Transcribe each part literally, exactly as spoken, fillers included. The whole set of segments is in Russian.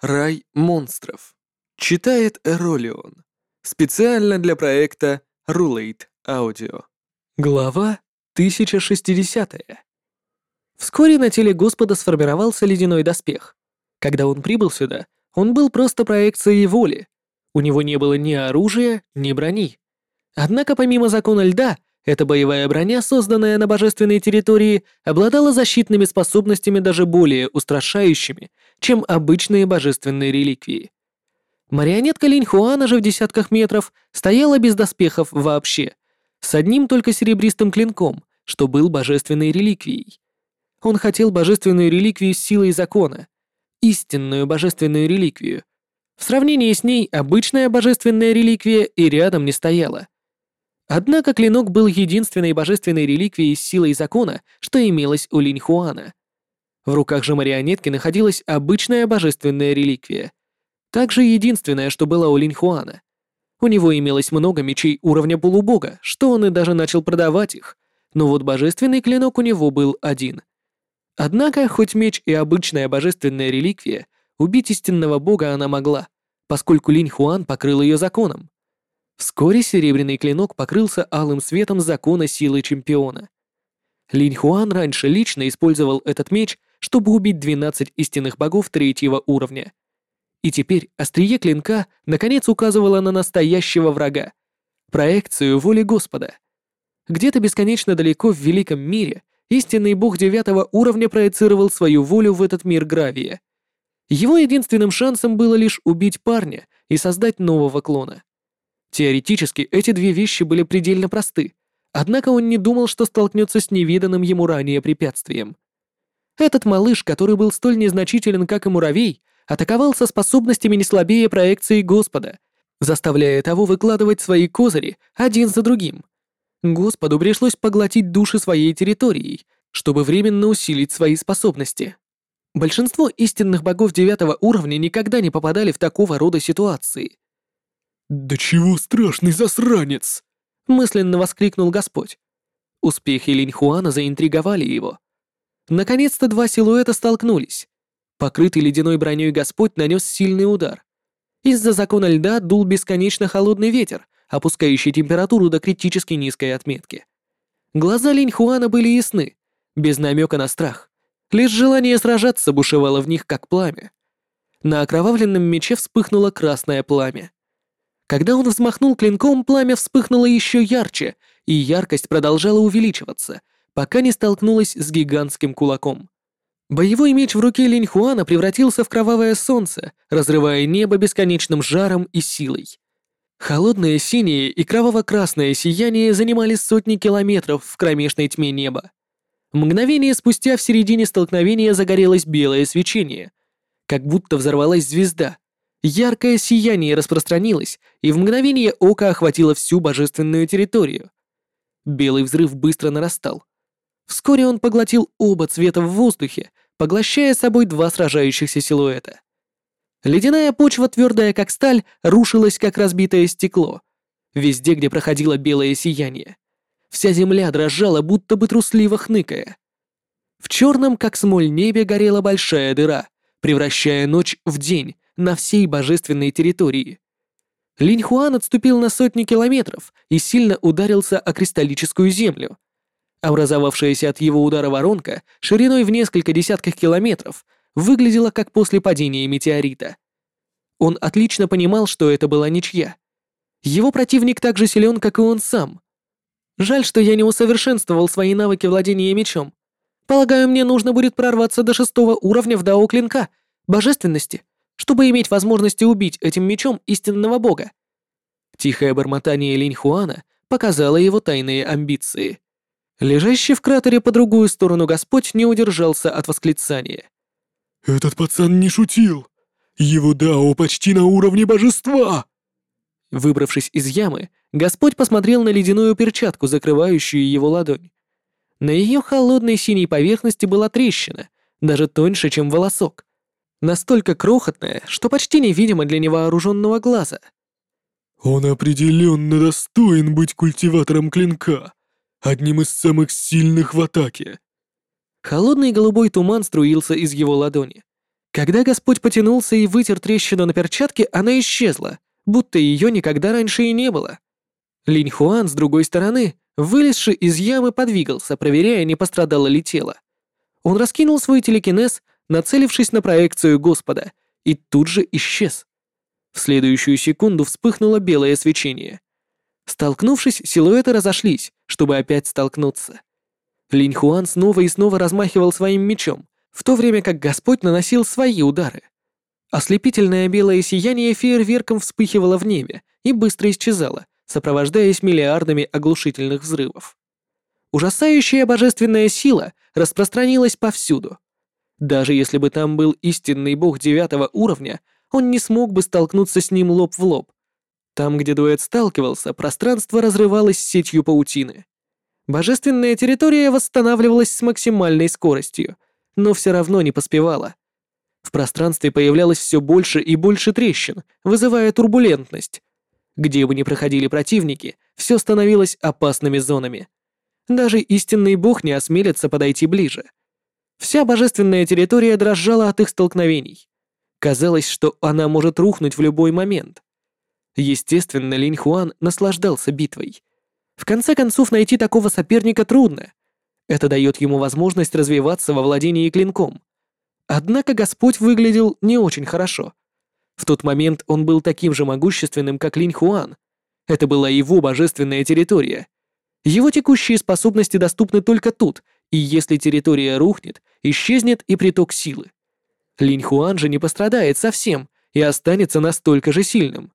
Рай монстров. Читает Эролион. Специально для проекта Rulate Audio. Глава тысяча шестидесятая. Вскоре на теле Господа сформировался ледяной доспех. Когда он прибыл сюда, он был просто проекцией воли. У него не было ни оружия, ни брони. Однако помимо закона льда, эта боевая броня, созданная на божественной территории, обладала защитными способностями даже более устрашающими, чем обычные божественные реликвии. Марионетка Линьхуана же в десятках метров стояла без доспехов вообще, с одним только серебристым клинком, что был божественной реликвией. Он хотел божественную реликвию с силой закона, истинную божественную реликвию. В сравнении с ней обычная божественная реликвия и рядом не стояла. Однако клинок был единственной божественной реликвией с силой закона, что имелось у Линьхуана. В руках же марионетки находилась обычная божественная реликвия. Также единственное, что было у Линьхуана. У него имелось много мечей уровня полубога, что он и даже начал продавать их, но вот божественный клинок у него был один. Однако, хоть меч и обычная божественная реликвия, убить истинного бога она могла, поскольку Линьхуан покрыл ее законом. Вскоре серебряный клинок покрылся алым светом закона силы чемпиона. Линьхуан раньше лично использовал этот меч, чтобы убить двенадцать истинных богов третьего уровня. И теперь острие клинка наконец указывало на настоящего врага — проекцию воли Господа. Где-то бесконечно далеко в великом мире истинный бог девятого уровня проецировал свою волю в этот мир Гравия. Его единственным шансом было лишь убить парня и создать нового клона. Теоретически эти две вещи были предельно просты, однако он не думал, что столкнется с невиданным ему ранее препятствием. Этот малыш, который был столь незначителен, как и муравей, атаковал со способностями не слабее проекции Господа, заставляя того выкладывать свои козыри один за другим. Господу пришлось поглотить души своей территорией, чтобы временно усилить свои способности. Большинство истинных богов девятого уровня никогда не попадали в такого рода ситуации. «Да чего страшный засранец!» — мысленно воскликнул Господь. Успехи Линьхуана заинтриговали его. Наконец-то два силуэта столкнулись. Покрытый ледяной броней Господь нанес сильный удар. Из-за закона льда дул бесконечно холодный ветер, опускающий температуру до критически низкой отметки. Глаза Линьхуана были ясны, без намека на страх. Лишь желание сражаться бушевало в них, как пламя. На окровавленном мече вспыхнуло красное пламя. Когда он взмахнул клинком, пламя вспыхнуло еще ярче, и яркость продолжала увеличиваться, пока не столкнулась с гигантским кулаком. Боевой меч в руке Линьхуана превратился в кровавое солнце, разрывая небо бесконечным жаром и силой. Холодное синее и кроваво-красное сияние занимали сотни километров в кромешной тьме неба. Мгновение спустя в середине столкновения загорелось белое свечение, как будто взорвалась звезда. Яркое сияние распространилось и в мгновение ока охватило всю божественную территорию. Белый взрыв быстро нарастал. Вскоре он поглотил оба цвета в воздухе, поглощая собой два сражающихся силуэта. Ледяная почва, твердая как сталь, рушилась как разбитое стекло. Везде, где проходило белое сияние. Вся земля дрожала, будто бы трусливо хныкая. В черном, как смоль небе, горела большая дыра, превращая ночь в день на всей божественной территории. Линьхуан отступил на сотни километров и сильно ударился о кристаллическую землю. Образовавшаяся от его удара воронка, шириной в несколько десятков километров, выглядела как после падения метеорита. Он отлично понимал, что это была ничья. Его противник так же силен, как и он сам. Жаль, что я не усовершенствовал свои навыки владения мечом. Полагаю, мне нужно будет прорваться до шестого уровня в дао клинка, божественности, чтобы иметь возможность убить этим мечом истинного бога. Тихое бормотание Линьхуана показало его тайные амбиции. Лежащий в кратере по другую сторону Господь не удержался от восклицания. «Этот пацан не шутил! Его дао почти на уровне божества!» Выбравшись из ямы, Господь посмотрел на ледяную перчатку, закрывающую его ладонь. На ее холодной синей поверхности была трещина, даже тоньше, чем волосок. Настолько крохотная, что почти невидима для невооруженного глаза. «Он определенно достоин быть культиватором клинка, одним из самых сильных в атаке». Холодный голубой туман струился из его ладони. Когда Господь потянулся и вытер трещину на перчатке, она исчезла, будто ее никогда раньше и не было. Линь Хуан, с другой стороны, вылезши из ямы, подвигался, проверяя, не пострадало ли тело. Он раскинул свой телекинез, нацелившись на проекцию Господа, и тут же исчез. В следующую секунду вспыхнуло белое свечение. Столкнувшись, силуэты разошлись, чтобы опять столкнуться. Линь Хуан снова и снова размахивал своим мечом, в то время как Господь наносил свои удары. Ослепительное белое сияние фейерверком вспыхивало в небе и быстро исчезало, сопровождаясь миллиардами оглушительных взрывов. Ужасающая божественная сила распространилась повсюду. Даже если бы там был истинный бог девятого уровня, он не смог бы столкнуться с ним лоб в лоб. Там, где дуэт сталкивался, пространство разрывалось сетью паутины. Божественная территория восстанавливалась с максимальной скоростью, но все равно не поспевала. В пространстве появлялось все больше и больше трещин, вызывая турбулентность. Где бы ни проходили противники, все становилось опасными зонами. Даже истинный бог не осмелится подойти ближе. Вся божественная территория дрожала от их столкновений. Казалось, что она может рухнуть в любой момент. Естественно, Линь Хуан наслаждался битвой. В конце концов, найти такого соперника трудно. Это дает ему возможность развиваться во владении клинком. Однако Господь выглядел не очень хорошо. В тот момент он был таким же могущественным, как Линь Хуан. Это была его божественная территория. Его текущие способности доступны только тут, и если территория рухнет, исчезнет и приток силы. Линь Хуан же не пострадает совсем и останется настолько же сильным.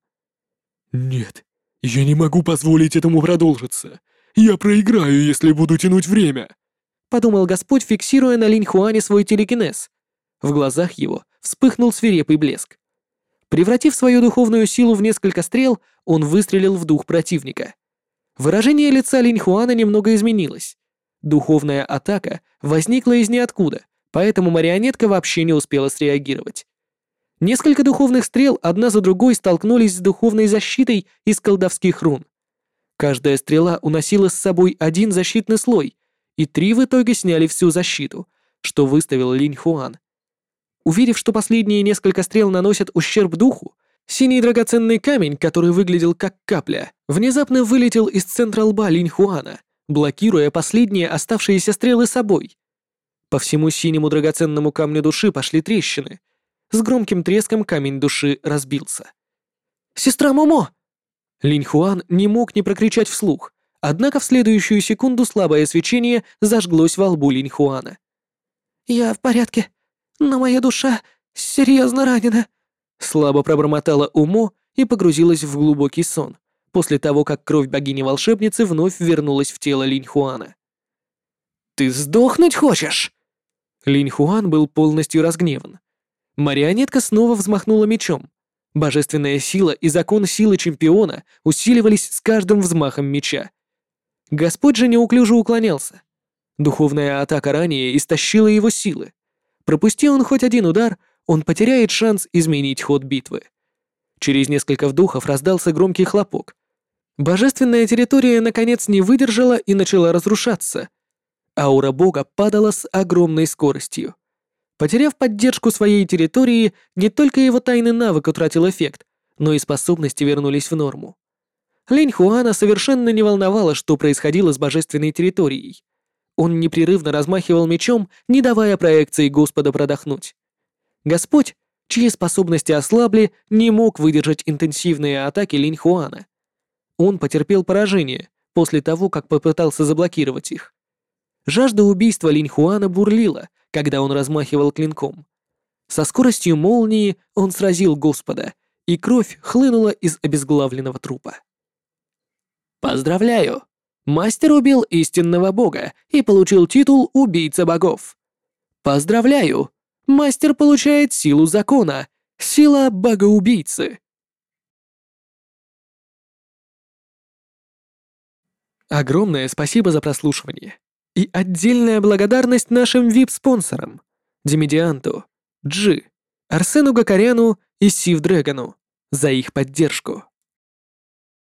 Нет, я не могу позволить этому продолжиться. Я проиграю, если буду тянуть время, подумал Господь, фиксируя на Линь Хуане свой телекинез. В глазах его вспыхнул свирепый блеск. Превратив свою духовную силу в несколько стрел, он выстрелил в дух противника. Выражение лица Линь Хуана немного изменилось. Духовная атака возникла из ниоткуда, поэтому марионетка вообще не успела среагировать. Несколько духовных стрел одна за другой столкнулись с духовной защитой из колдовских рун. Каждая стрела уносила с собой один защитный слой, и три в итоге сняли всю защиту, что выставил Линь Хуан. Увидев, что последние несколько стрел наносят ущерб духу, синий драгоценный камень, который выглядел как капля, внезапно вылетел из центра лба Линь Хуана, блокируя последние оставшиеся стрелы собой. По всему синему драгоценному камню души пошли трещины. С громким треском камень души разбился. «Сестра Момо!» Линь Хуан не мог не прокричать вслух, однако в следующую секунду слабое свечение зажглось во лбу Линь Хуана. «Я в порядке, но моя душа серьезно ранена», слабо пробормотала Умо и погрузилась в глубокий сон, после того, как кровь богини-волшебницы вновь вернулась в тело Линь Хуана. «Ты сдохнуть хочешь?» Линь Хуан был полностью разгневан. Марионетка снова взмахнула мечом. Божественная сила и закон силы чемпиона усиливались с каждым взмахом меча. Господь же неуклюже уклонялся. Духовная атака ранее истощила его силы. Пропусти он хоть один удар, он потеряет шанс изменить ход битвы. Через несколько вдохов раздался громкий хлопок. Божественная территория наконец не выдержала и начала разрушаться. Аура бога падала с огромной скоростью. Потеряв поддержку своей территории, не только его тайный навык утратил эффект, но и способности вернулись в норму. Линь Хуана совершенно не волновало, что происходило с божественной территорией. Он непрерывно размахивал мечом, не давая проекции Господа продохнуть. Господь, чьи способности ослабли, не мог выдержать интенсивные атаки Линь Хуана. Он потерпел поражение после того, как попытался заблокировать их. Жажда убийства Линь Хуана бурлила, когда он размахивал клинком. Со скоростью молнии он сразил Господа, и кровь хлынула из обезглавленного трупа. «Поздравляю! Мастер убил истинного бога и получил титул «Убийца богов». Поздравляю! Мастер получает силу закона, сила богоубийцы». Огромное спасибо за прослушивание. И отдельная благодарность нашим ви ай пи-спонсорам Демидианту, Джи, Арсену Гакаряну и Сив Дрэгону за их поддержку.